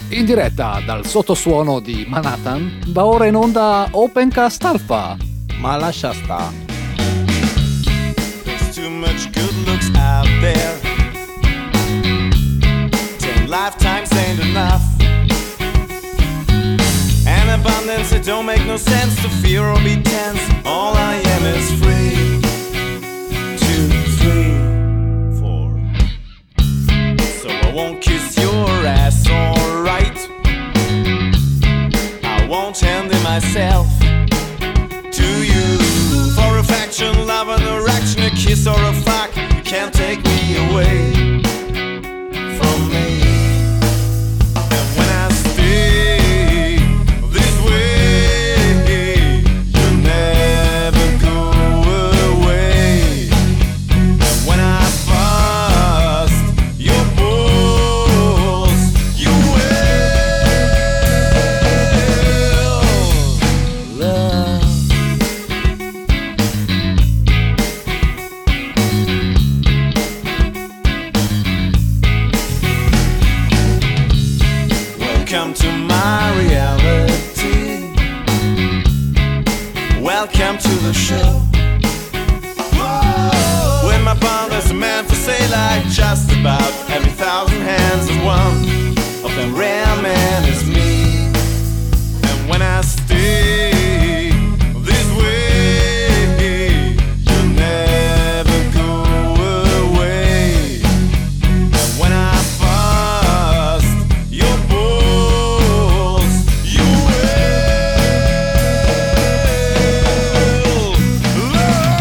In diretta dal sottosuono di Manhattan va ora in onda Opencast Alpha. Ma lascia sta. There's too much good looks out there. 10 lifetimes ain't enough. An abundance that don't make no sense to fear or be tense. All I am is free. 2, 3, 4. So I won't kiss your ass, alright. I won't hand it myself to you. For affection, love and erection, a kiss or a fuck, you can't take me away from me. And when I stay this way, you never go away. And when I bust your balls, you will love. Welcome to my reality. Welcome to the show. Whoa. When my bond is a man for sale, like just about every 1,000 hands and one of them rare men is me. And when I stay this way, you never go away. And when I bust your balls, you will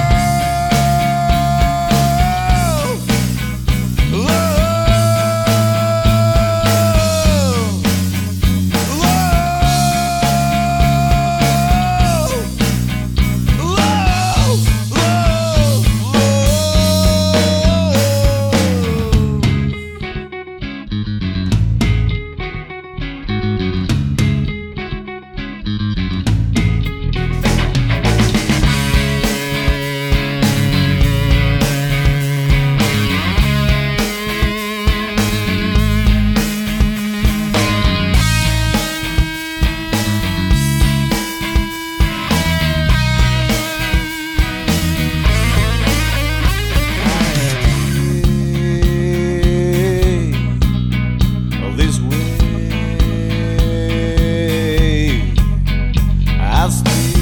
this way. I'll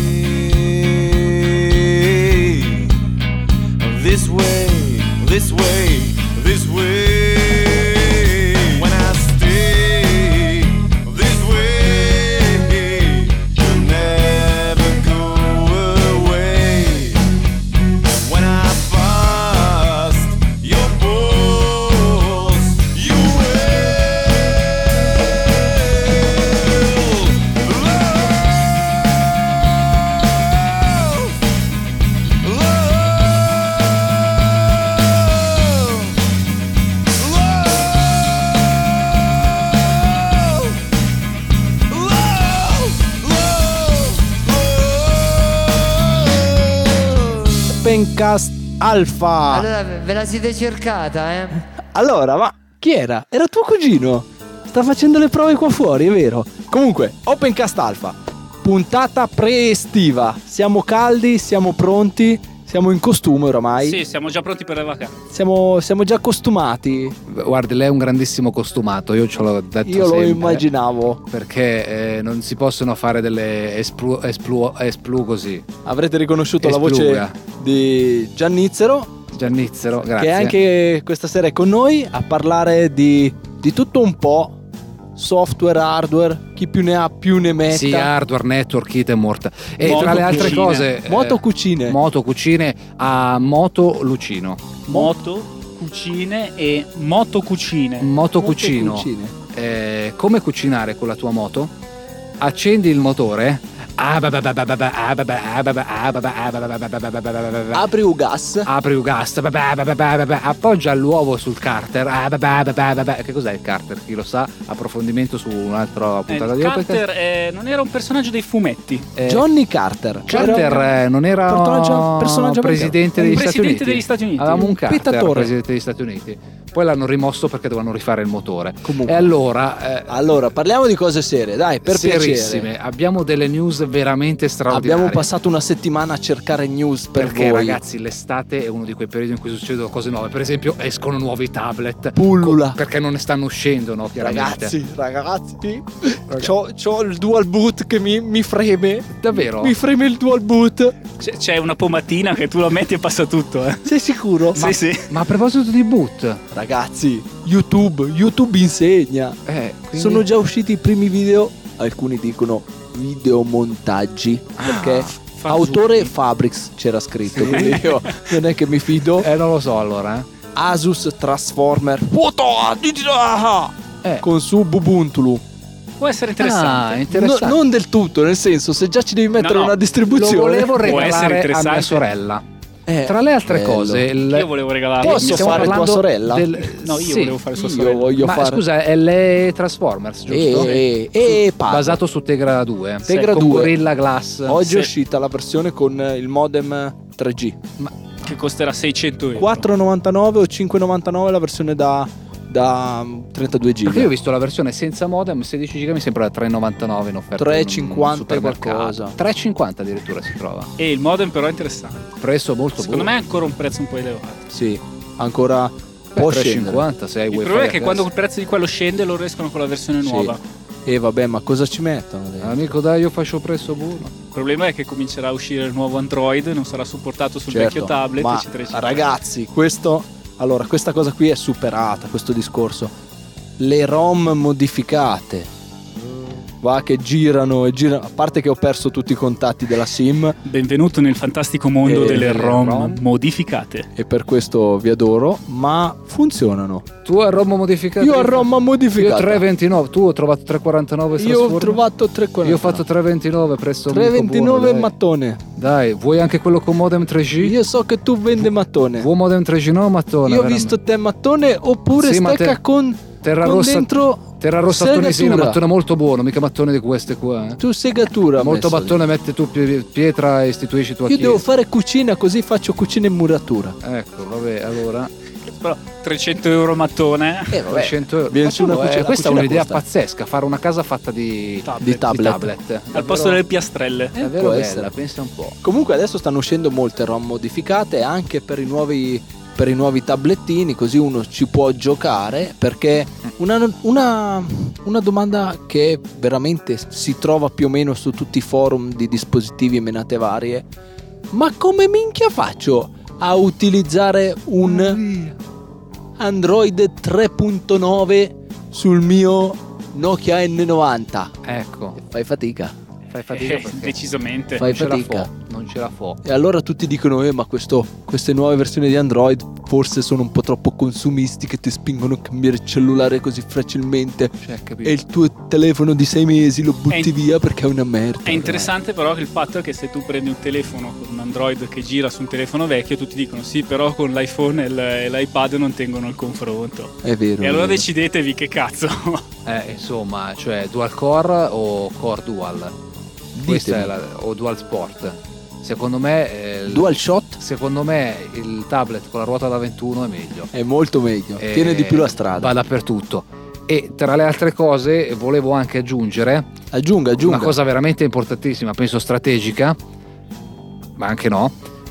stay this way, this way, this way. When I stay this way, you never go away. When I bust your balls, you Opencast Alpha. Allora ve la siete cercata, eh? Allora, ma chi era? Era tuo cugino. Sta facendo le prove qua fuori, è vero. Comunque, Opencast Alpha. Puntata pre-estiva. Siamo caldi, siamo pronti, siamo in costume oramai. Sì, siamo già pronti per le vacanze. Siamo già costumati. Guardi, lei è un grandissimo costumato, io ce l'ho detto Io sempre. lo immaginavo. Perché non si possono fare delle esplu così. Avrete riconosciuto la Espluga. voce di Giannizzero, Giannizzero, grazie. che anche questa sera è con noi a parlare di tutto un po'. Software, hardware, chi più ne ha più ne metta. Sì, hardware, network, kit e morta. E Moto tra le altre cucine. cose Moto cucine. Moto cucine a Moto Lucino. Moto, cucine e motocucine. Moto cucino. Cucine. Come cucinare con la tua moto? Accendi il motore. Apri un gas. Apri un gas. Appoggia l'uovo sul carter. Che cos'è il carter? Chi lo sa? Approfondimento su un'altra puntata di Carter non era un personaggio dei fumetti. Johnny Carter. Carter non era personaggio presidente degli Stati Uniti. Presidente degli Stati Uniti. Avevamo un Carter, Dittatore. presidente degli Stati Uniti. poi l'hanno rimosso perché dovevano rifare il motore. Comunque. E allora parliamo di cose serie, dai, per serissime. piacere. Abbiamo delle news veramente straordinarie. Abbiamo passato una settimana a cercare news perché voi. ragazzi, l'estate è uno di quei periodi in cui succedono cose nuove. Per esempio, escono nuovi tablet. Pullula. Perché non ne stanno uscendo, no? Chiaramente. Ragazzi, c'ho il dual boot che mi freme. Davvero? Mi freme il dual boot. C'è una pomatina che tu la metti e passa tutto, Sei sicuro? Sì. Ma a proposito di boot, Ragazzi, YouTube insegna. quindi- Sono già usciti i primi video. Alcuni dicono videomontaggi. Perché autore Fabrics c'era scritto. Quindi io non è che mi fido. non lo so allora. Asus Transformer con su Ubuntu. Può essere interessante. Interessante. Non del tutto, nel senso, se già ci devi mettere No, una Lo distribuzione. volevo essere regalare a mia interessante. sorella. Tra le altre bello. cose, Io volevo regalarlo. Posso stiamo fare tua parlando sorella? No, io Sì. volevo fare sua Io sorella. voglio Ma fare. scusa, è le Transformers, giusto? Pago. Basato su Tegra 2. Tegra con 2. Gorilla Glass. Oggi Sì. è uscita la versione con il modem 3G. Che costerà 600 euro. 4,99 o 5,99 la versione da 32 Perché io ho giga. visto la versione senza modem 16 giga, mi sembra 3,99 in offerta. 3,50 in un supermercato. qualcosa. 3,50 addirittura si trova. E il modem però è interessante. Prezzo molto Secondo buono. me è ancora un prezzo un po' elevato. Sì, ancora può scendere. 3,50 se hai Il wifi. problema è che a casa. quando il prezzo di quello scende loro escono con la versione Sì. nuova. E vabbè, ma cosa ci mettono dentro? Amico, dai, io faccio prezzo buono. Il problema è che comincerà a uscire il nuovo Android, non sarà supportato sul Certo, vecchio tablet, ma eccetera, eccetera. ragazzi, questa cosa qui è superata, questo discorso. Le ROM modificate. Va che girano e girano. A parte che ho perso tutti i contatti della SIM Benvenuto nel fantastico mondo delle ROM modificate. e per questo vi adoro, ma funzionano. Tu a ROM modificato? Io ho ROM Io modificata. 3,29, tu ho trovato 3,49. Io ho trovato 3,49. Io ho fatto 3,29 presso 3,29 dai. mattone. Dai, vuoi anche quello con modem 3G? Io so che tu vende mattone. Vuoi modem 3G no mattone? Io ho veramente. visto te mattone oppure Sì, ma stecca con Terra con rossa, dentro terra rossa segatura. tunisina, mattone molto buono, mica mattone di queste qua. tu segatura. Molto messo lì. mattone, metti tu pietra e istituisci tua Io chiesa. devo fare cucina così faccio cucina in muratura. Ecco, vabbè, allora Però 300 euro mattone. 300 euro. Viene Ma su una tu, cucina- questa è cucina un'idea costa. pazzesca, fare una casa fatta di Di tablet. Al posto delle piastrelle. È vero, Può bella, essere. pensa un po'. Comunque adesso stanno uscendo molte ROM modificate anche per i nuovi tablettini, così uno ci può giocare. Perché una domanda che veramente si trova più o meno su tutti i forum di dispositivi e menate varie: ma come minchia faccio a utilizzare un Android 3.9 sul mio Nokia N90? Ecco, Fai fatica. fai fatica perché Decisamente. Fai non ce la fatica. fo, non ce la fo. E allora tutti dicono: ma queste nuove versioni di Android forse sono un po' troppo consumisti, che ti spingono a cambiare il cellulare così facilmente Cioè, capito? e il tuo telefono di 6 mesi lo butti È in- via perché è una merda. È interessante però che il fatto è che se tu prendi un telefono con un Android che gira su un telefono vecchio, tutti dicono sì, però con l'iPhone e l'iPad non tengono il confronto. È vero. E allora è vero. decidetevi che cazzo. Insomma, cioè dual core o core dual? Questa è o dual sport. Secondo me Dual shot secondo me il tablet con la ruota da 21 è meglio. è molto meglio, tiene di più la strada. Va dappertutto. E tra le altre cose volevo anche aggiungere Aggiunga. una cosa veramente importantissima, penso strategica, ma anche no.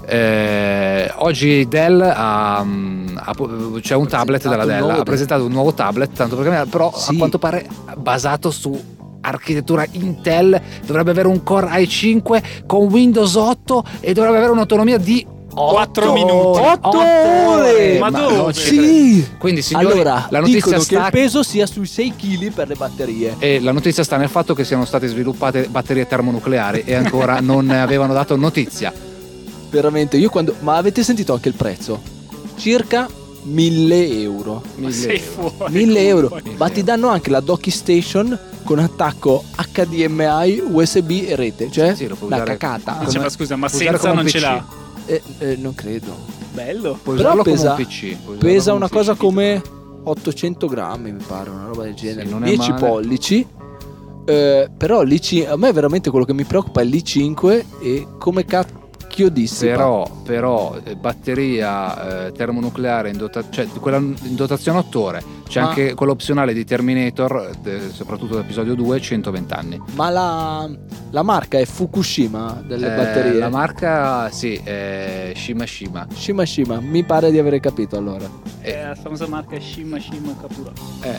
Oggi Dell c'è un tablet della Dell, ha presentato un nuovo tablet, tanto perché però Sì. a quanto pare basato su architettura Intel, dovrebbe avere un Core i5 con Windows 8 e dovrebbe avere un'autonomia di 4 minuti. 8 ore! Ma dove? non ci Sì. credo. Quindi signori, Allora, la notizia dicono che sta il peso sia sui 6 kg per le batterie. e la notizia sta nel fatto che siano state sviluppate batterie termonucleari e ancora non ne avevano dato notizia. Veramente, ma avete sentito anche il prezzo? Circa 1.000 euro. Ma sei fuori. 1.000 euro. comunque. Ma ti danno anche la docking station con attacco HDMI, USB e rete. Cioè, Sì, lo puoi una usare- cacata. Dice, ma scusa, ma puoi usare senza come non un ce PC. l'ha. Non credo. Bello. Puoi Però usarlo pesa- come un PC. puoi usarlo Pesa come una un cosa PC. come 800 grammi, mi pare, una roba del genere. non è 10 male. pollici. Però a me veramente quello che mi preoccupa è l'I5 e come cacchio anch'io dissi. Però batteria termonucleare cioè quella in dotazione 8 ore. C'è anche quello opzionale di Terminator, soprattutto l'episodio 2, 120 anni. Ma la marca è Fukushima delle batterie? La marca sì, è Shima. Shima, mi pare di avere capito allora. La famosa marca Shima Kapura.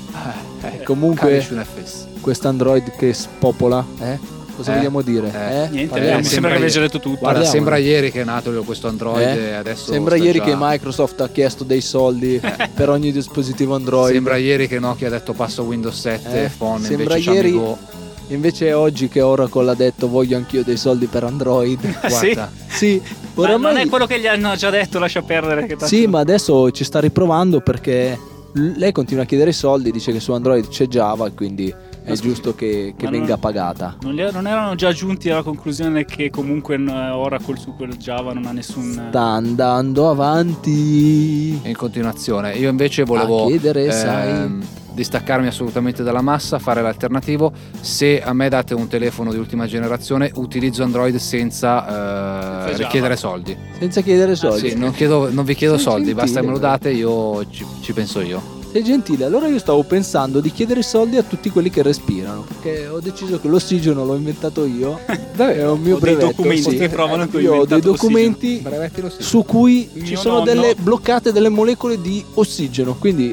Comunque Kalish FS. questo Android che spopola, cosa vogliamo dire? Niente, Parliamo. mi sembra che avete detto tutto. Guarda, Parliamo. sembra ieri che è nato questo Android e adesso Sembra sta ieri già- che Microsoft ha chiesto dei soldi per ogni dispositivo Android. Sembra ieri che Nokia ha detto passo Windows 7 phone, Sembra invece ieri- Go. Invece è oggi che Oracle ha detto voglio anch'io dei soldi per Android. Guarda, Sì, Ma oramai... non è quello che gli hanno già detto, lascia perdere. Che tanto- Sì, ma adesso ci sta riprovando perché lei continua a chiedere soldi, dice che su Android c'è Java e quindi è giusto che Ma venga non- pagata. Non erano già giunti alla conclusione che comunque Oracle su quel Java non ha nessun... Sta andando avanti. in continuazione. Io invece volevo A chiedere, sai. distaccarmi assolutamente dalla massa, fare l'alternativo. Se a me date un telefono di ultima generazione, utilizzo Android senza Java. richiedere soldi. Senza chiedere soldi. Sì, non vi chiedo Sei soldi, gentile, basta che me lo però. date, io ci penso io. Sei gentile, allora io stavo pensando di chiedere soldi a tutti quelli che respirano, perché ho deciso che l'ossigeno l'ho inventato io. È un mio Ho dei brevetto, documenti sì. che provano che ho Io ho dei inventato documenti Brevetti lo stesso. su cui Il ci mio sono nonno- delle bloccate delle molecole di ossigeno, quindi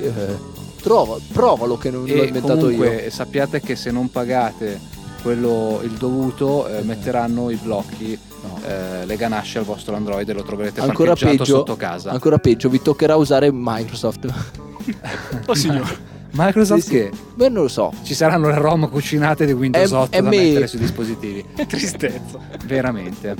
provalo che non l'ho E inventato comunque io. sappiate che se non pagate il dovuto, metteranno i blocchi, le ganasce al vostro Android e lo troverete Ancora parcheggiato peggio, sotto casa. ancora peggio, vi toccherà usare Microsoft. Oh signore. Microsoft Sì, sì. che Beh, non lo so. ci saranno le ROM cucinate di Windows 8 è da mail. mettere sui dispositivi. Tristezza. Veramente.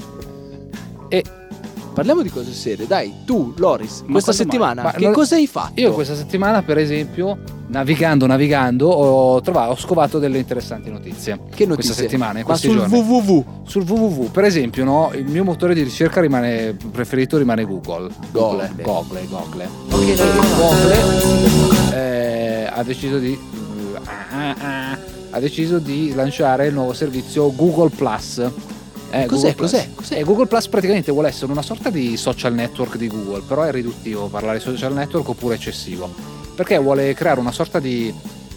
E Parliamo di cose serie. Dai, tu, Loris, Ma questa quando settimana mai? Ma che non- cosa hai fatto? io questa settimana, per esempio, navigando, ho scovato delle interessanti notizie. Che notizie? Questa settimana, in Ma questi sul giorni. www. Sul www, per esempio, no, il mio motore di ricerca preferito rimane Google. Google. Google. Ok, l'ho trovato. Google ha deciso di lanciare il nuovo servizio Google Plus. Cos'è? Google Plus. Cos'è? Google Plus praticamente vuole essere una sorta di social network di Google, però è riduttivo parlare di social network oppure eccessivo, perché vuole creare una sorta di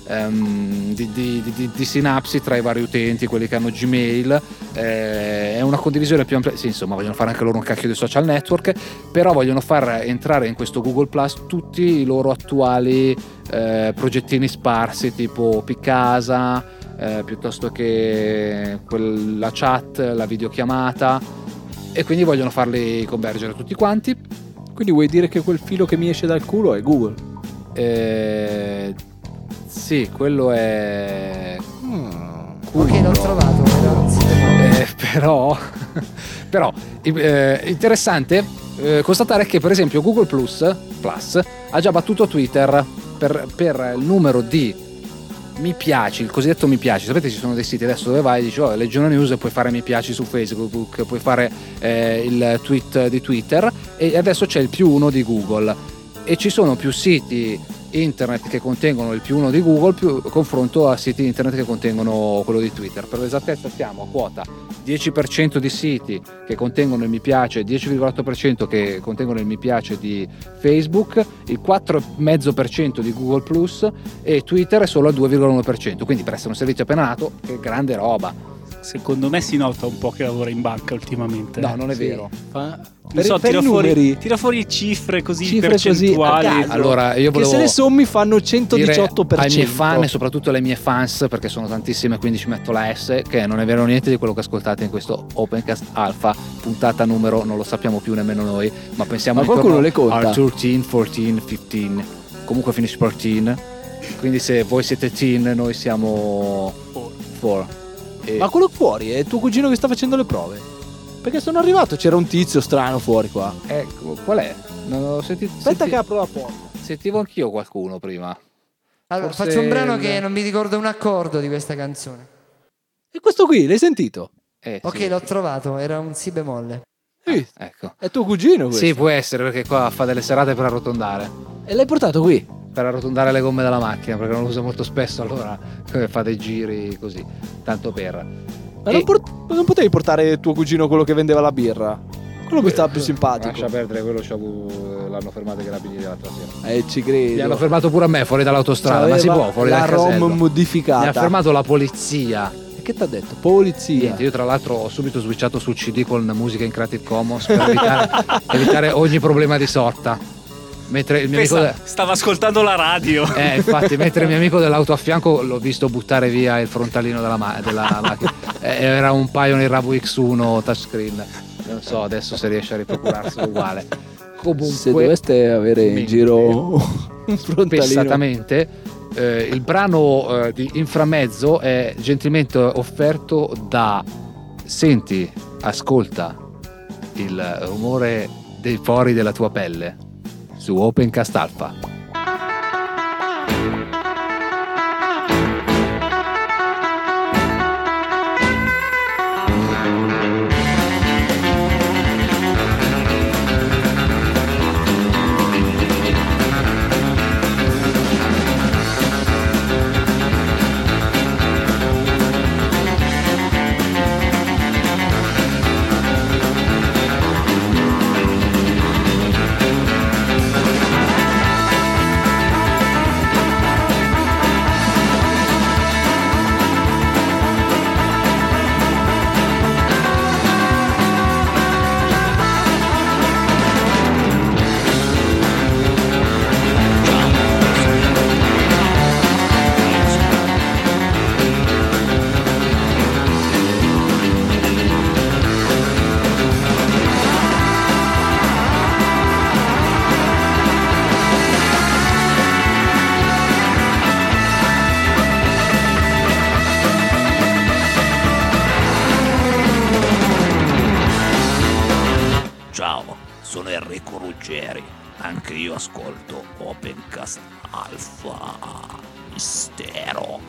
sinapsi tra i vari utenti, quelli che hanno Gmail, è una condivisione più ampia. Sì, insomma, vogliono fare anche loro un cacchio di social network, però vogliono far entrare in questo Google Plus tutti i loro attuali progettini sparsi, tipo Picasa, piuttosto che la chat, la videochiamata, e quindi vogliono farli convergere tutti quanti. Quindi vuoi dire che quel filo che mi esce dal culo è Google? Sì, quello è Ok, l'ho trovato. Era un sito nuovo. però interessante constatare che per esempio Google Plus ha già battuto Twitter per il numero di mi piaci, il cosiddetto mi piaci. Sapete, ci sono dei siti adesso dove vai e dici leggi una news e puoi fare mi piaci su Facebook, puoi fare il tweet di Twitter, e adesso c'è il +1 di Google, e ci sono più siti internet che contengono il +1 di Google confronto a siti internet che contengono quello di Twitter. Per l'esattezza siamo a quota 10% di siti che contengono il mi piace, 10,8% che contengono il mi piace di Facebook, il 4,5% di Google Plus, e Twitter è solo al 2,1%. Quindi per essere un servizio appena nato, che grande roba. Secondo me si nota un po' che lavora in banca ultimamente. No, non è Sì. vero. Non so, per tira i numeri. tira fuori cifre così Cifre così, percentuali. a caso. Allora, io Che volevo se le sommi fanno dire 118%. ai miei fan e soprattutto alle mie fans, perché sono tantissime, quindi ci metto la S, che non è vero niente di quello che ascoltate in questo Opencast Alpha, puntata numero non lo sappiamo più nemmeno noi, ma pensiamo Ma qualcuno le conta? al 13, 14, 15, comunque finisce 14, quindi se voi siete teen noi siamo 4. Ma quello fuori è tuo cugino che sta facendo le prove? Perché sono arrivato, c'era un tizio strano fuori qua. Ecco, qual è? Non ho sentito. Aspetta che apro la porta. Sentivo anch'io qualcuno prima. Allora, Forse faccio un brano il- che non mi ricordo un accordo di questa canzone. E questo qui, l'hai sentito? Ok, Sì. l'ho trovato, era un si bemolle. Ecco. Ecco. È tuo cugino questo? Sì, può essere, perché qua fa delle serate per arrotondare. E l'hai portato qui? Per arrotondare le gomme della macchina, perché non lo usa molto spesso, allora fa dei giri così, tanto per. Ma E- non potevi portare tuo cugino quello che vendeva la birra? Quello mi stava più simpatico. Lascia perdere, quello l'hanno fermato i carabinieri l'altra sera. Ci credo. Mi hanno fermato pure a me fuori dall'autostrada, ma si può fuori la dal casello. ROM modificata. Mi ha fermato la polizia. E che t'ha detto? Polizia. Niente, io tra l'altro ho subito switchato sul CD con musica in Creative Commons per evitare ogni problema di sorta. Mentre il mio amico stava ascoltando la radio. Infatti, mentre il mio amico dell'auto a fianco l'ho visto buttare via il frontalino della macchina. Era un Pioneer Ravo X1 touchscreen. Non so adesso se riesce a ripropurarselo uguale. Comunque, se doveste avere in giro un frontalino, spessatamente, il brano di Inframezzo è gentilmente offerto da Senti, ascolta il rumore dei pori della tua pelle su Opencast Alpha. Sono Enrico Ruggeri, anche io ascolto Opencast Alpha Mistero.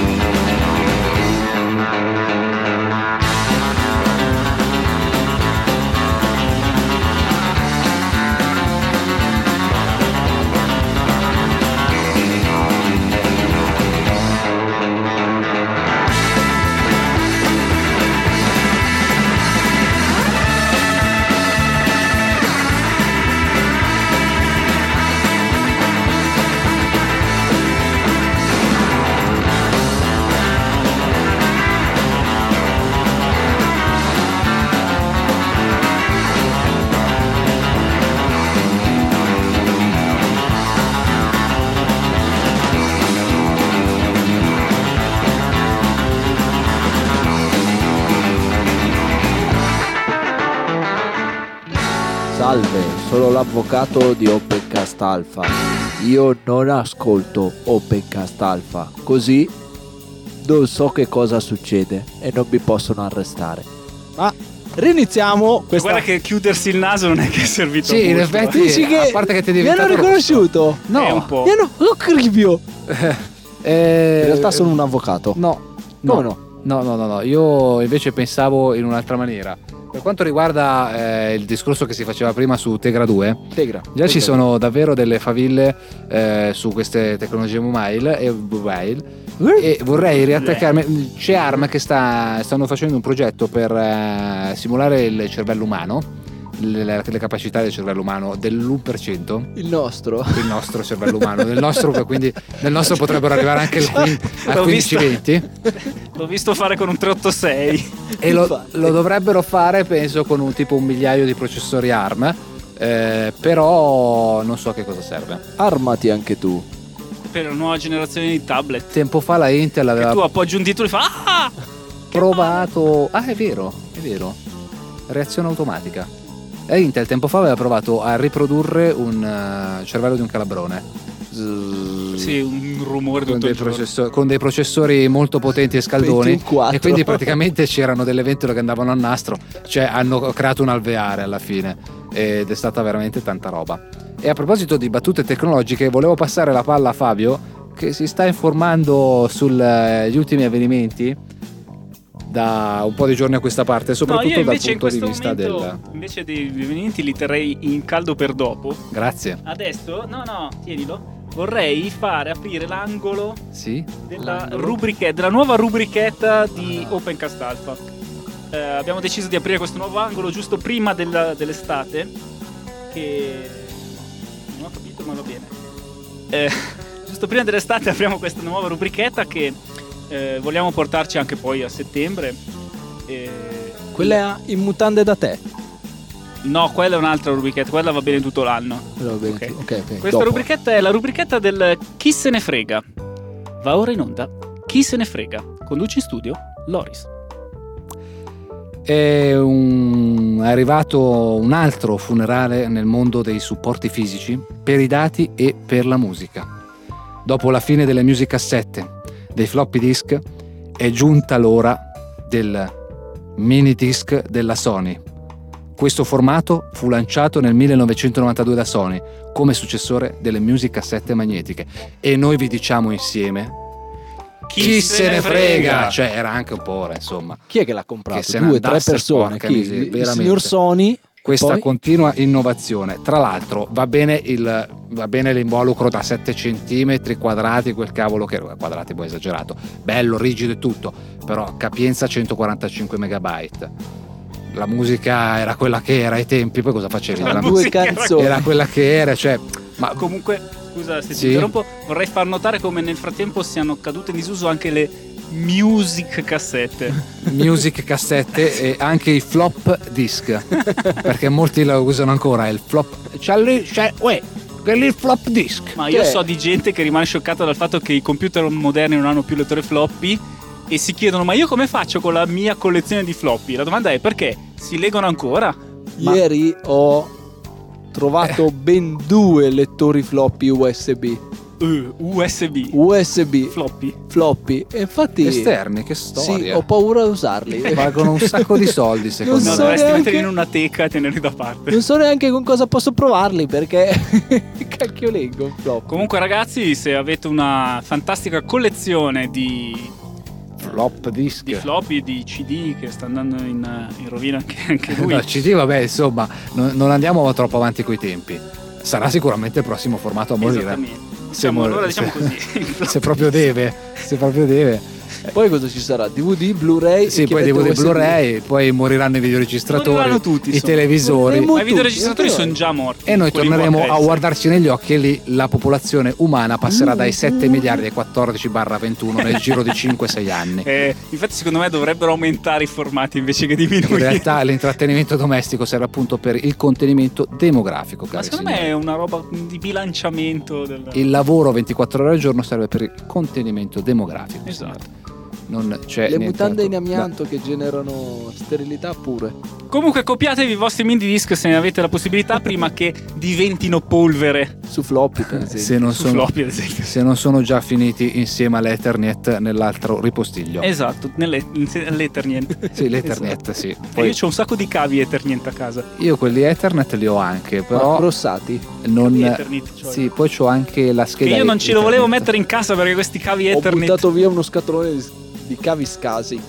Salve, sono l'avvocato di Opencast Alpha. Io non ascolto Opencast Alpha, così non so che cosa succede e non mi possono arrestare. Ma riniziamo questa... Guarda che chiudersi il naso non è che è servito Sì, a in molto, effetti, Dici che a parte che ti devi mi hanno riconosciuto? No, È un po'. Mi hanno... Oh, cribio! In in realtà sono un avvocato. No, Come no? No, io invece pensavo in un'altra maniera. Per quanto riguarda il discorso che si faceva prima su Tegra 2, già ci sono davvero delle faville su queste tecnologie mobile e vorrei riattaccarmi. C'è ARM che stanno facendo un progetto per simulare il cervello umano, le capacità del cervello umano dell'1%. Il nostro Cervello umano, quindi nel nostro potrebbero arrivare anche al 15-20. L'ho visto fare con un 386 E lo dovrebbero fare, penso, con un 1.000.000 di processori ARM, però non so a che cosa serve. Armati anche tu. per la nuova generazione di tablet. Tempo fa la Intel Che aveva tu appoggi un titolo e fa ah! provato. Ah, è vero. Reazione automatica. E Intel tempo fa aveva provato a riprodurre un cervello di un calabrone. Sì, un rumore Con tutto dei, il giorno. con dei processori molto potenti e scaldoni. 24. E quindi praticamente c'erano delle ventole che andavano a nastro. Cioè hanno creato un alveare alla fine. Ed è stata veramente tanta roba. E a proposito di battute tecnologiche, volevo passare la palla a Fabio, che si sta informando sugli ultimi avvenimenti da un po' di giorni a questa parte, soprattutto io dal invece punto in di questo vista momento, invece dei avvenimenti li terrei in caldo per dopo. Grazie. Adesso, tienilo. Vorrei fare aprire l'angolo Sì. della nuova rubrichetta di Opencast Alpha. abbiamo deciso di aprire questo nuovo angolo giusto prima dell'estate, che non ho capito ma va bene. Giusto prima dell'estate apriamo questa nuova rubrichetta che vogliamo portarci anche poi a settembre. Quella in mutande da te. No, quella è un'altra rubrichetta, quella va bene tutto l'anno. Va bene. Ok. Ok. Questa Dopo. rubrichetta è la rubrichetta del Chi se ne frega. Va ora in onda Chi se ne frega. Conduce in studio Loris. È arrivato un altro funerale nel mondo dei supporti fisici per i dati e per la musica. Dopo la fine delle musicassette, dei floppy disk, è giunta l'ora del mini disc della Sony. Questo formato fu lanciato nel 1992 da Sony come successore delle musicassette magnetiche e noi vi diciamo insieme chi se ne frega, cioè era anche un po' ora, insomma. Chi è che l'ha comprato? Che se ne 2-3 andasse, persone. porca Chi? miseria, Il veramente. signor Sony. Questa Poi? continua innovazione. Tra l'altro va bene l'involucro da 7 centimetri quadrati, quel cavolo che quadrati poi esagerato, bello, rigido e tutto, però capienza 145 megabyte. La musica era quella che era ai tempi, poi cosa facevi? La Due musica canzoni. Era quella che era, cioè, ma Comunque, scusa se ti Sì. interrompo, vorrei far notare come nel frattempo siano cadute in disuso anche le music cassette. music cassette e anche i flop disc, perché molti lo usano ancora, il flop, c'è quelli il flop disc. Ma io Che- so di gente che rimane scioccata dal fatto che i computer moderni non hanno più lettore floppy e si chiedono: ma io come faccio con la mia collezione di floppy? La domanda è: perché? Si leggono ancora? Ieri ho trovato ben 2 lettori floppy USB. USB floppy. Floppy. E infatti. Esterni, che Sì, storia. ho paura di usarli. Valgono un sacco di soldi, secondo Non No, so me. dovresti neanche- metterli in una teca e tenerli da parte. Non so neanche con cosa posso provarli perché cacchio leggo un flop. Comunque ragazzi, se avete una fantastica collezione di Flop disc. floppy, di CD che sta andando in rovina anche lui. No, CD, vabbè, insomma, non andiamo troppo avanti coi tempi. Sarà sicuramente il prossimo formato a morire. Esattamente. Se Allora diciamo se- così. Se proprio deve. Poi cosa ci sarà? DVD, Blu-ray? Sì, e poi chiavette DVD, USB. Blu-ray, poi moriranno i videoregistratori, Moriranno tutti, i insomma. televisori. Moriremo Ma i tutti, videoregistratori non sono te già morti. E noi quelli torneremo a VHS. guardarci negli occhi e lì la popolazione umana passerà dai 7 miliardi ai 14/21 nel giro di 5-6 anni. Infatti secondo me dovrebbero aumentare i formati invece che diminuire. In realtà l'intrattenimento domestico serve appunto per il contenimento demografico, Ma cari secondo me signori. è una roba di bilanciamento del... Il lavoro 24 ore al giorno serve per il contenimento demografico. Esatto. Non c'è Le niente mutande in altro. amianto che generano sterilità pure. Comunque copiatevi i vostri mini disc se ne avete la possibilità prima che diventino polvere. Su floppy, per esempio. Se non Su sono floppy ad esempio. se non sono già finiti insieme all'Ethernet nell'altro ripostiglio. Esatto, nell'Ethernet. Sì, l'Ethernet, sì. E Poi io ho un sacco di cavi Ethernet a casa. io quelli Ethernet li ho anche, Ma però crossati. non Cavi Ethernet, cioè. sì, poi c'ho anche la Che scheda io non ce lo volevo Ethernet. mettere in casa perché questi cavi Ho Ethernet. buttato via uno scatolone di cavi scasi.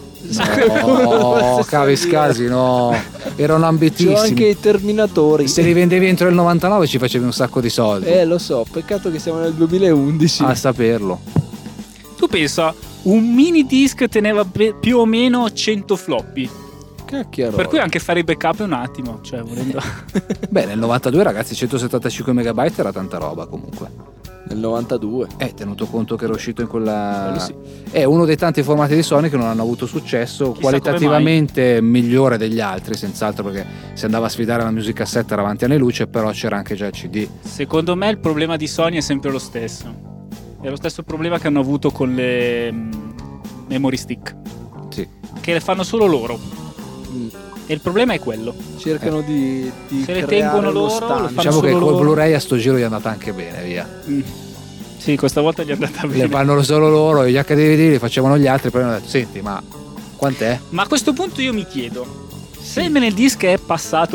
No, cavi scasi, no. Erano C'ho ambitissimi. anche i terminatori. Se li vendevi entro il 99 ci facevi un sacco di soldi. Lo so, peccato che siamo nel 2011. A saperlo. Tu pensa, un mini disc teneva più o meno 100 floppy. Cacchio. Per cui anche fare i backup è un attimo. Cioè, volendo. Beh, nel 92 ragazzi 175 megabyte era tanta roba comunque. Nel 92. Tenuto conto che era uscito in quella... Quello sì. È uno dei tanti formati di Sony che non hanno avuto successo, Chissà qualitativamente migliore degli altri, senz'altro, perché si andava a sfidare la music cassette era avanti anni luce, però c'era anche già il CD. Secondo me il problema di Sony è sempre lo stesso. È lo stesso problema che hanno avuto con le memory stick, Sì. che le fanno solo loro. E il problema è quello. Cercano di Se le creare tengono uno loro, stand. lo fanno Diciamo che solo col loro. Blu-ray a sto giro gli è andata anche bene, via. Sì, questa volta gli è andata bene. Le fanno solo loro, gli HD li facevano gli altri, poi hanno detto, senti, ma quant'è? Ma a questo punto io mi chiedo, se il mini disc è passato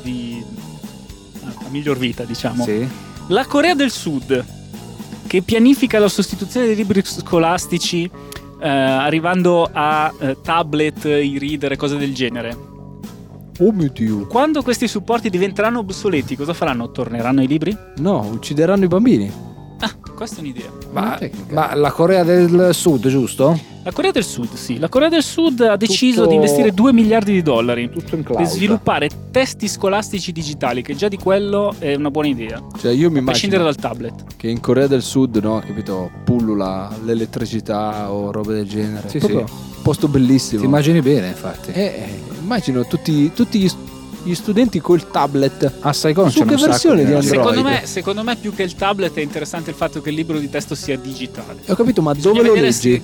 a miglior vita, diciamo, Sì. la Corea del Sud, che pianifica la sostituzione dei libri scolastici arrivando a tablet, e-reader e cose del genere, Oh mio Dio. quando questi supporti diventeranno obsoleti, cosa faranno? Torneranno i libri? No, uccideranno i bambini. Ah, questa è un'idea. Ma, tecnica. ma la Corea del Sud, giusto? La Corea del Sud, sì. La Corea del Sud ha deciso Tutto- di investire $2 miliardi Tutto in per cloud. sviluppare testi scolastici digitali, che già di quello è una buona idea. Cioè io mi A prescindere immagino dal tablet. che in Corea del Sud, no, capito, pullula l'elettricità o robe del genere. Sì, Proprio sì. un posto bellissimo. Ti immagini bene, infatti. Immagino tutti gli studenti col tablet. A Saigon Su c'è che un sacco versione di Android? Secondo me più che il tablet è interessante il fatto che il libro di testo sia digitale. Ho capito, ma Bisogna dove lo vedere leggi?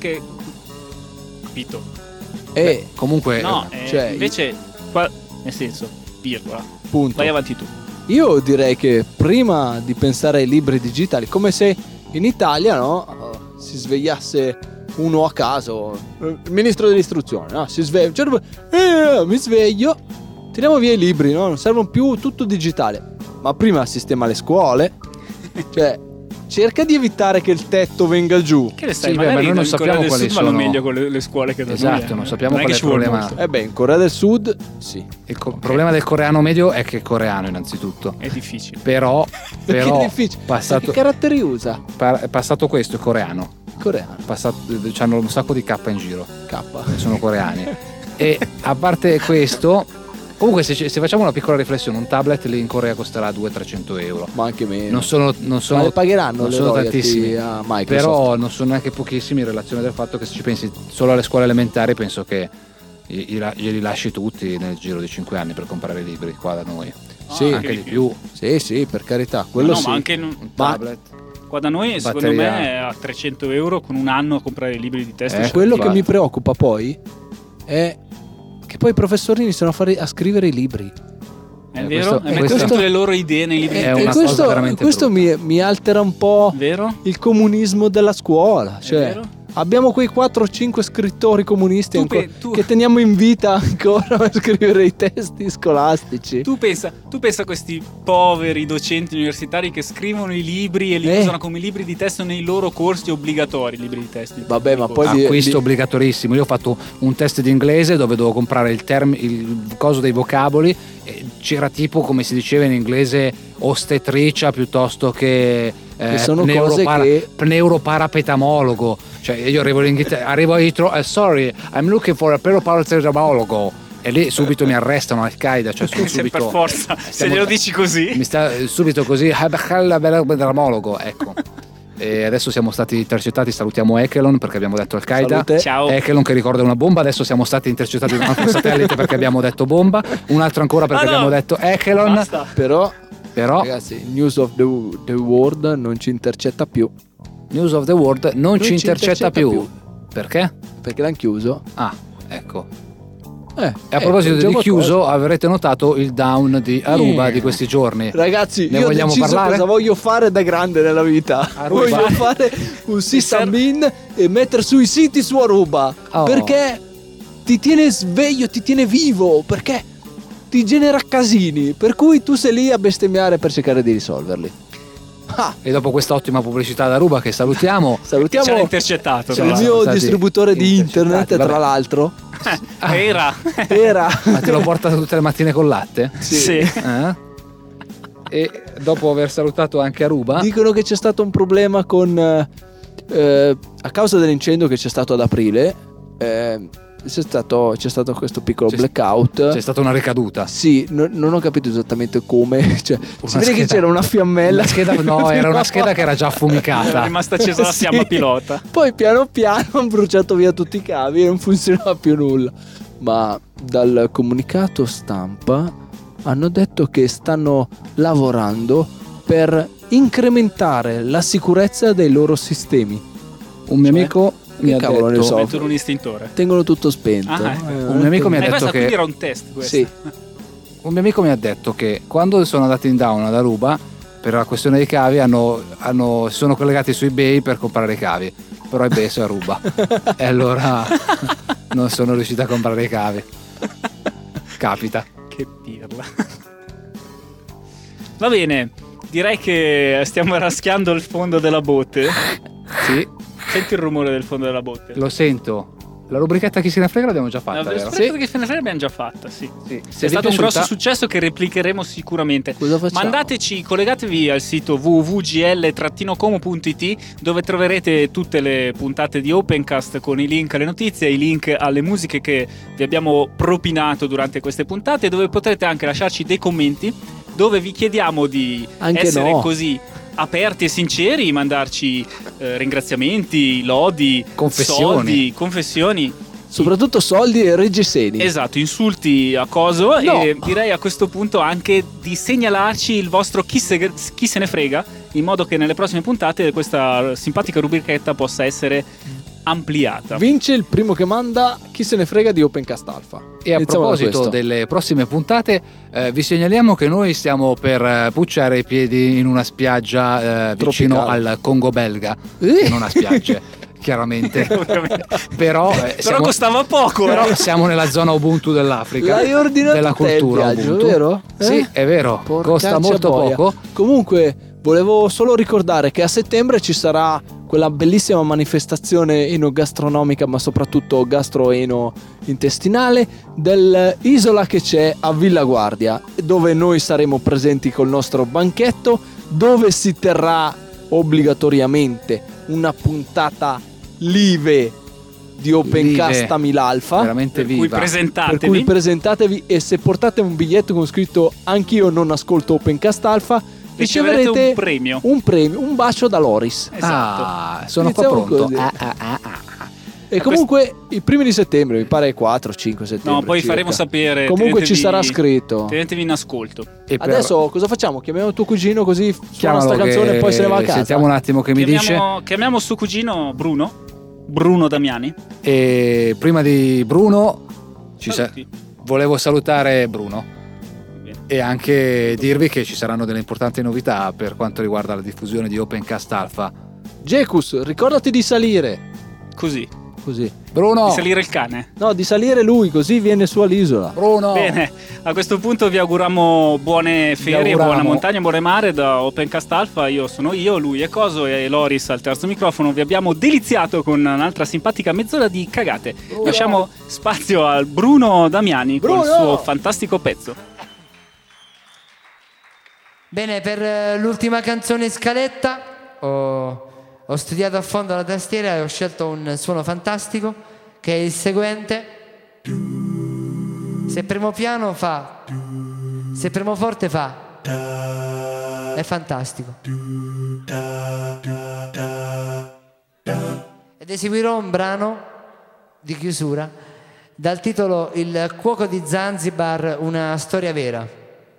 Capito? Comunque, No, cioè, invece qua, nel senso, virgola. punto. Vai avanti tu. Io direi che prima di pensare ai libri digitali, come se in Italia, no, si svegliasse uno a caso, il ministro dell'istruzione, no, si sveglia, mi sveglio, tiriamo via i libri, no, non servono più, tutto digitale. Ma prima sistema le scuole, cioè cerca di evitare che il tetto venga giù. Che ne sai, Sì, beh, magari ma noi non in Corea sappiamo del quali Sud vanno sono- meglio con le scuole che da Esatto, noi. non sappiamo è qual che è ci il vuole problema. molto. In Corea del Sud, sì. Il problema del coreano medio è che è coreano innanzitutto. È difficile. Però, Perché però è difficile. passato, Che caratteri usa? passato questo è coreano. Coreano. Hanno un sacco di K in giro. K. Sono coreani. E a parte questo, comunque se facciamo una piccola riflessione, un tablet lì in Corea costerà 200-300 euro. Ma anche meno. Non sono Ma le pagheranno non le sono royalty tantissimi, a Microsoft. però non sono neanche pochissimi in relazione al fatto che se ci pensi solo alle scuole elementari, penso che glieli lasci tutti nel giro di 5 anni per comprare libri qua da noi. Sì. Anche di più. Sì, per carità, quello No, sì. ma anche Un Ma- tablet. qua da noi, secondo Batteria. me, è a 300 euro con un anno a comprare i libri di testo. Cioè, Quello che infatti. mi preoccupa poi è che poi i professori iniziano a scrivere i libri. è vero? questo- E mettono questo- tutte le loro idee nei libri È di una testo. cosa veramente questo mi altera un po' Vero? il comunismo della scuola. È Cioè, vero? abbiamo quei 4-5 scrittori comunisti Tu ancora, pe- tu- che teniamo in vita ancora per scrivere i testi scolastici. Tu pensa a questi poveri docenti universitari che scrivono i libri e li usano come libri di testo nei loro corsi obbligatori, libri di testo. Vabbè, ma poi Acquisto obbligatorissimo. Io ho fatto un test di inglese dove dovevo comprare il coso dei vocaboli e c'era tipo, come si diceva in inglese, ostetricia piuttosto che sono cose che- pneumoparapetamologo. Cioè io arrivo in Inghilterra, arrivo a Heathrow, sorry, I'm looking for a pneumoparapetamologo. E lì subito mi arrestano Al-Qaeda, cioè sono Se per subito, forza, se stiamo- glielo dici così. mi sta subito così pneumoparapetamologo, ecco. E adesso siamo stati intercettati, salutiamo Ekelon perché abbiamo detto Al-Qaeda. Salute. Ciao. Ekelon che ricorda una bomba, adesso siamo stati intercettati da un altro satellite perché abbiamo detto bomba, un altro ancora perché Ah, no. abbiamo detto Ekelon. Basta. Però, Però ragazzi, News of the World non ci intercetta più. News of the World non ci intercetta più. Perché? Perché l'hanno chiuso. Ah, ecco. E E a proposito di chiuso, avrete notato il down di Aruba di questi giorni. Ragazzi, Ne io ho vogliamo deciso parlare? cosa voglio fare da grande nella vita. Aruba? Voglio fare un sysadmin e mettere sui siti su Aruba. Oh. Perché ti tiene sveglio, ti tiene vivo. Perché ti genera casini. Per cui tu sei lì a bestemmiare per cercare di risolverli. Ah, E dopo questa ottima pubblicità da Aruba che salutiamo, Ci hanno salutiamo intercettato. il tra Sì. mio Stati distributore di internet, intercettati, tra vabbè. l'altro. l'altro. Era. Era. ma te lo porta tutte le mattine con latte? Sì. Eh? E dopo aver salutato anche Aruba, Dicono che c'è stato un problema con a causa dell'incendio che c'è stato ad aprile, c'è stato questo piccolo C'è- blackout. c'è stata una ricaduta. Sì, non ho capito esattamente come. Cioè, si vede che scheda- c'era una fiammella. Una scheda, no, era una scheda che era già È affumicata. rimasta accesa la Sì. fiamma pilota. Poi piano piano hanno bruciato via tutti i cavi e non funzionava più nulla. Ma dal comunicato stampa hanno detto che stanno lavorando per incrementare la sicurezza dei loro sistemi. Un mio amico mi Che ha cavolo ne detto, so? Mettono un istintore. Tengono tutto spento. Ah, ecco. Un mio amico mi ha detto Questa che quindi era un test questo. Sì. un mio amico mi ha detto che quando sono andati in down ad Aruba per la questione dei cavi si sono collegati su eBay per comprare i cavi, però eBay è a Aruba e allora non sono riuscito a comprare i cavi. Capita. Che pirla. Va bene, direi che stiamo raschiando il fondo della botte. Sì, Senti il rumore del fondo della botte. lo sento. La rubrichetta Chi se ne frega l'abbiamo già fatta, La vero? rubrichetta Chi se ne frega l'abbiamo già fatta, sì. Sì. È stato un grosso successo che replicheremo sicuramente. Cosa facciamo? Mandateci, collegatevi al sito www.gl-como.it, dove troverete tutte le puntate di Opencast con i link alle notizie, i link alle musiche che vi abbiamo propinato durante queste puntate, dove potrete anche lasciarci dei commenti, dove vi chiediamo di Anche essere no. così aperti e sinceri, mandarci ringraziamenti, lodi, Confessioni. soldi, confessioni. Soprattutto soldi e reggiseni. Esatto, insulti a coso. No. E direi a questo punto anche di segnalarci il vostro chi se ne frega, in modo che nelle prossime puntate questa simpatica rubrichetta possa essere ampliata. Vince il primo che manda Chi se ne frega di Opencast Alpha. E a Iniziamo da proposito questo. delle prossime puntate, vi segnaliamo che noi stiamo per pucciare i piedi in una spiaggia vicino Tropicale. al Congo belga, che non ha spiagge, chiaramente. Però, siamo, costava poco. però siamo nella zona Ubuntu dell'Africa, L'hai ordinato della te il cultura viaggio, Ubuntu. vero? Sì, è vero, Porcaccia costa molto boia. poco. Comunque, volevo solo ricordare che a settembre ci sarà quella bellissima manifestazione enogastronomica, ma soprattutto gastroeno-intestinale dell'isola che c'è a Villa Guardia, dove noi saremo presenti col nostro banchetto, dove si terrà obbligatoriamente una puntata live di Opencast Live. a Milalfa. Veramente Per cui viva. Per presentatevi. cui presentatevi e se portate un biglietto con scritto "Anch'io non ascolto Opencast Alpha", Riceverete riceverete un premio. un bacio da Loris. Esatto. Ah, sono qua Iniziamo pronto. così. E comunque i primi di settembre, mi pare 4-5 settembre. No, poi circa. faremo sapere. Comunque ci tenetevi- sarà scritto. Tenetevi in ascolto. E per- Adesso cosa facciamo? Chiamiamo tuo cugino così suona chiamalo sta canzone che- e poi se ne va a casa. Sentiamo un attimo che mi dice. Chiamiamo suo cugino Bruno Damiani. E prima di Bruno Saluti. volevo salutare Bruno Bene. e anche dirvi che ci saranno delle importanti novità per quanto riguarda la diffusione di Opencast Alpha. Jecus, ricordati di salire. Così. Così. Bruno! Di salire il cane. No, di salire lui, così viene su all'isola. Bruno! Bene, a questo punto vi auguriamo buone ferie, auguriamo. buona montagna, buone mare da Opencast Alpha. Io sono lui è Coso e Loris al terzo microfono. Vi abbiamo deliziato con un'altra simpatica mezz'ora di cagate. Lasciamo spazio al Bruno Damiani con il Bruno! suo fantastico pezzo. Bene, per l'ultima canzone in scaletta ho studiato a fondo la tastiera e ho scelto un suono fantastico che è il seguente. Se premo piano fa, se premo forte fa, è fantastico. Ed eseguirò un brano di chiusura dal titolo Il cuoco di Zanzibar, una storia vera.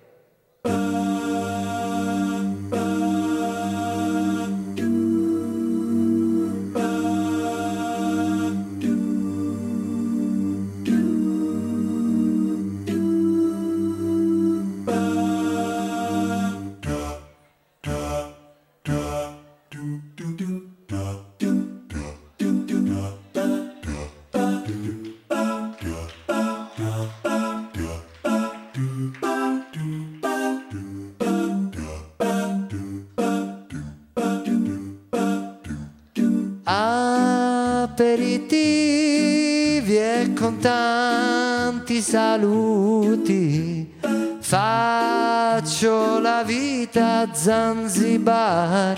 Aperitivi e con tanti saluti faccio la vita a Zanzibar.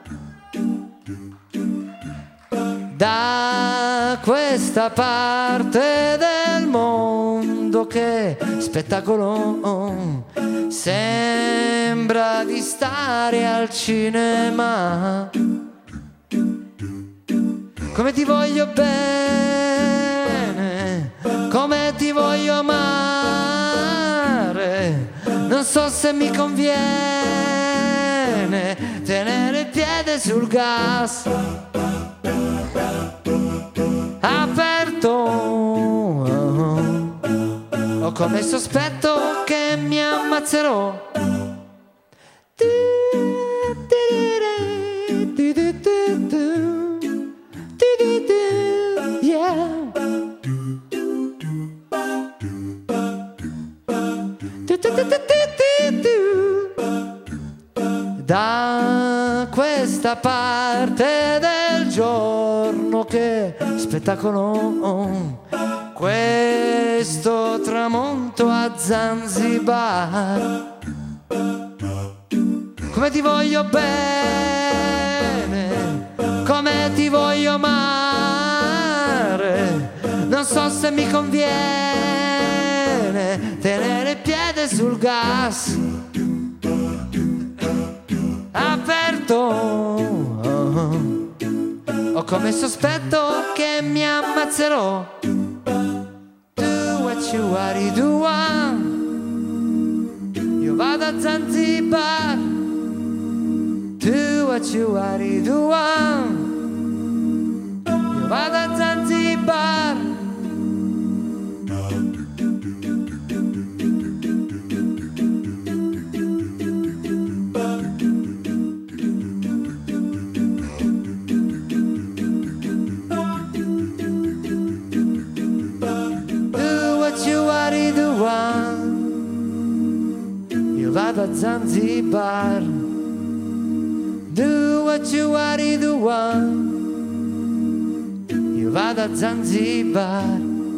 Da questa parte del mondo che spettacolo, sembra di stare al cinema. Come ti voglio bene, come ti voglio amare, non so se mi conviene tenere il piede sul gas aperto. Ho come sospetto che mi ammazzerò. Yeah. Da questa parte del giorno buongiorno, che spettacolo, questo tramonto a Zanzibar. Come ti voglio bene, come ti voglio male, non so se mi conviene tenere il piede sul gas aperto. Ho come sospetto che mi ammazzerò. Do what you want, do one. Io vado a Zanzibar. Do what you want, do one. Io vado a Zanzibar. Io vado a Zanzibar. Do what you want, do one. Io vado a Zanzibar.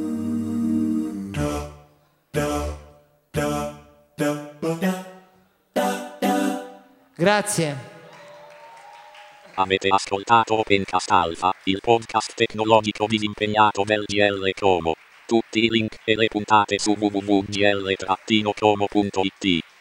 Grazie. Avete ascoltato Opencast Alpha, il podcast tecnologico disimpegnato del GL Como. Tutti i link e le puntate su www.gl-como.it.